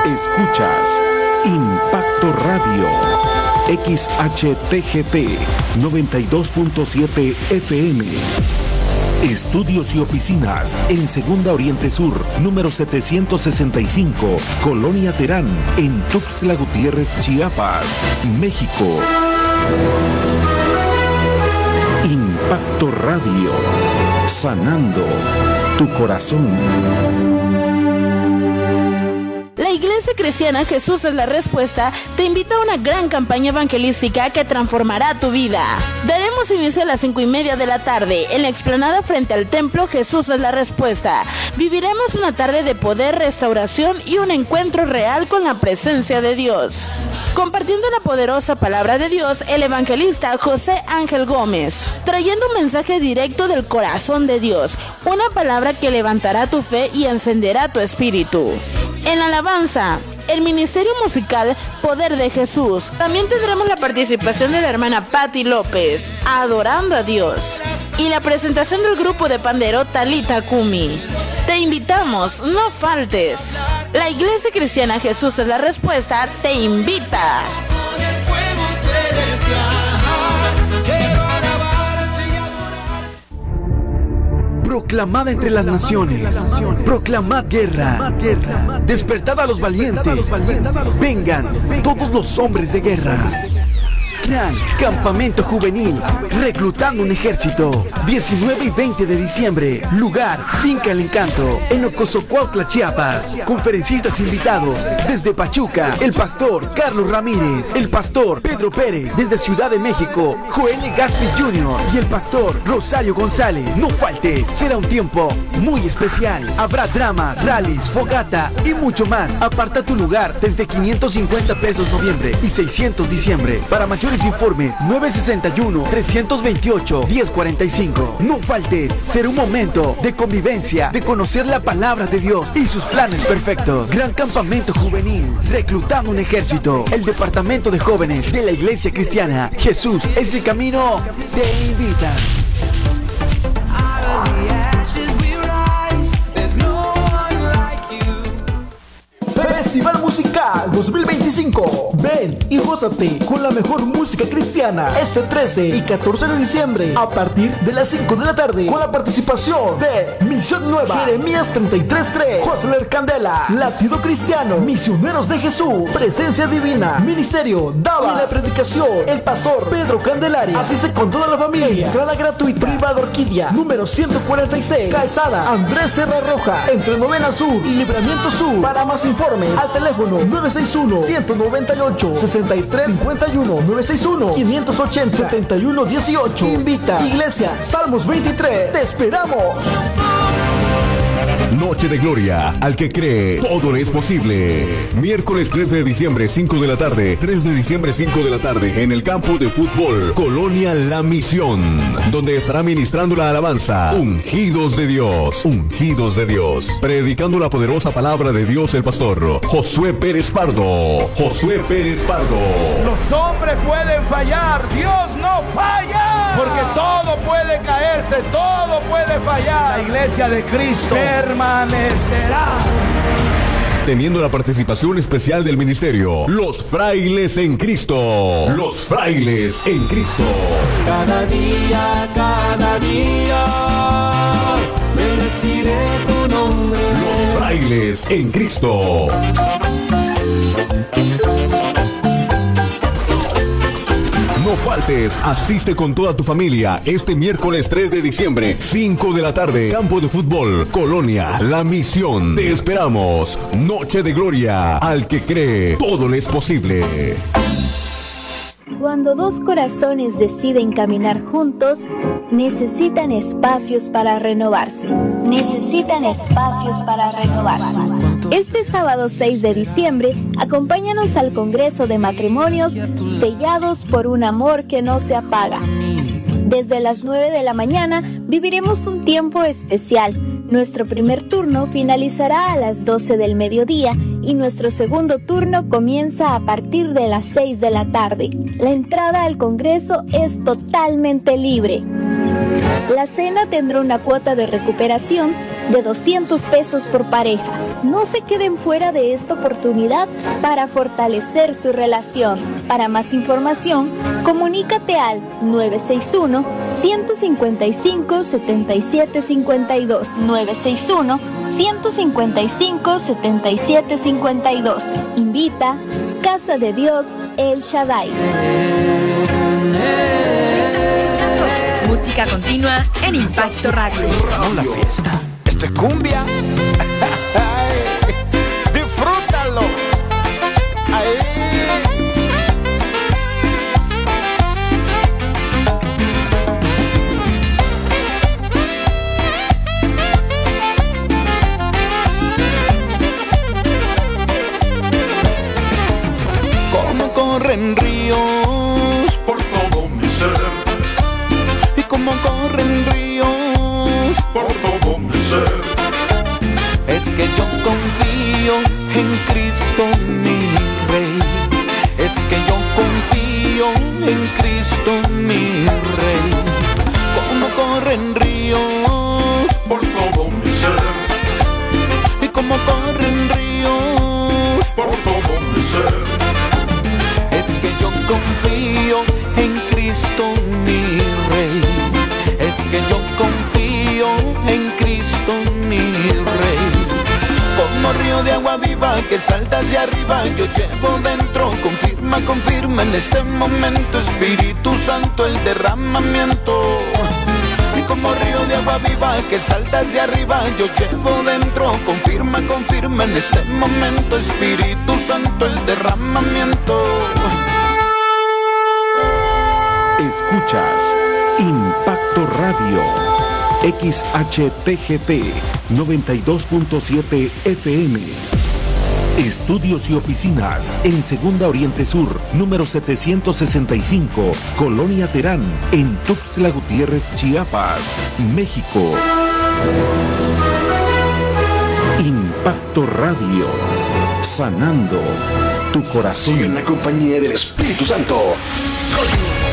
Escuchas Impacto Radio, XHTGT 92.7 FM. Estudios y oficinas en Segunda Oriente Sur, número 765, Colonia Terán, en Tuxtla Gutiérrez, Chiapas, México. Impacto Radio, sanando tu corazón. La Iglesia Cristiana Jesús es la Respuesta te invita a una gran campaña evangelística que transformará tu vida. Daremos inicio a las 5:30 de la tarde en la explanada frente al templo Jesús es la Respuesta. Viviremos una tarde de poder, restauración y un encuentro real con la presencia de Dios. Compartiendo la poderosa palabra de Dios, el evangelista José Ángel Gómez, trayendo un mensaje directo del corazón de Dios, una palabra que levantará tu fe y encenderá tu espíritu. En la alabanza, el ministerio musical Poder de Jesús. También tendremos la participación de la hermana Patti López, adorando a Dios, y la presentación del grupo de pandero Talita Kumi. Te invitamos, no faltes. La Iglesia Cristiana Jesús es la Respuesta te invita. Proclamad entre las naciones, proclamad guerra, despertad a los valientes, vengan todos los hombres de guerra. Gran Campamento Juvenil, reclutando un ejército. 19 y 20 de diciembre, lugar, Finca El Encanto, en Ocosocuautla, Chiapas. Conferencistas invitados, desde Pachuca, el pastor Carlos Ramírez, el pastor Pedro Pérez, desde Ciudad de México, Joel Gaspi Jr. y el pastor Rosario González. No faltes, será un tiempo muy especial. Habrá drama, rallies, fogata y mucho más. Aparta tu lugar desde 550 pesos noviembre y 600 diciembre. Para mayores informes, 961-328-1045. No faltes, será un momento de convivencia, de conocer la palabra de Dios y sus planes perfectos. Gran Campamento Juvenil, reclutando un ejército. El Departamento de Jóvenes de la Iglesia Cristiana Jesús es el Camino te invita. Festival Musical 2025. Ven y gózate con la mejor música cristiana este 13 y 14 de diciembre a partir de las 5 de la tarde, con la participación de Misión Nueva, Jeremías 33:3, Josler Candela, Latido Cristiano, Misioneros de Jesús, Presencia Divina, Ministerio Daba, y la predicación el pastor Pedro Candelaria. Asiste con toda la familia. Entrada gratuita. Privado Orquídea, número 146, Calzada Andrés Serra Roja, entre Novena Sur y Libramiento Sur. Para más informes, al teléfono 961-198-6351, 961-580-7118. Invita Iglesia Salmos 23. ¡Te esperamos! Noche de Gloria, al que cree, todo le es posible. Miércoles 3 de diciembre, 5 de la tarde. 3 de diciembre, 5 de la tarde, en el campo de fútbol, Colonia La Misión, donde estará ministrando la alabanza Ungidos de Dios, Ungidos de Dios. Predicando la poderosa palabra de Dios el pastor Josué Pérez Pardo. Josué Pérez Pardo. Los hombres pueden fallar, Dios no falla. Porque todo puede caerse, todo puede fallar. La iglesia de Cristo permanecerá. Teniendo la participación especial del ministerio Los Frailes en Cristo. Los Frailes en Cristo. Cada día, bendeciré tu nombre. Los Frailes en Cristo. No faltes, asiste con toda tu familia este miércoles 3 de diciembre, 5 de la tarde, campo de fútbol, Colonia La Misión. Te esperamos. Noche de Gloria, al que cree, todo le es posible. Cuando dos corazones deciden caminar juntos, necesitan espacios para renovarse. Este sábado 6 de diciembre, acompáñanos al Congreso de Matrimonios Sellados por un Amor que no se apaga. Desde las 9 de la mañana viviremos un tiempo especial. Nuestro primer turno finalizará a las 12 del mediodía y nuestro segundo turno comienza a partir de las 6 de la tarde. La entrada al Congreso es totalmente libre. La cena tendrá una cuota de recuperación de 200 pesos por pareja. No se queden fuera de esta oportunidad para fortalecer su relación. Para más información, comunícate al 961-155-7752. 961-155-7752. Invita Casa de Dios El Shaddai. Música continua en Impacto Radio. La fiesta. Esto es cumbia. Disfrútalo. Ahí. Como corren ríos por todo mi ser, y como corren ríos por todo mi ser, es que yo confío en Cristo mi Rey, es que yo confío en Cristo mi Rey. Como corren ríos por todo mi ser, y como corren ríos por todo mi ser, es que yo confío en Cristo mi Rey, es que yo confío en Cristo mi Rey. Como río de agua viva que salta hacia arriba, yo llevo dentro, confirma, confirma en este momento, Espíritu Santo, el derramamiento. Y como río de agua viva que salta hacia arriba, yo llevo dentro, confirma, confirma en este momento, Espíritu Santo, el derramamiento. Escuchas Impacto Radio, XHTGT 92.7 FM. Estudios y oficinas en Segunda Oriente Sur, número 765, Colonia Terán, en Tuxtla Gutiérrez, Chiapas, México. Impacto Radio, sanando tu corazón. Sigue en la compañía del Espíritu Santo.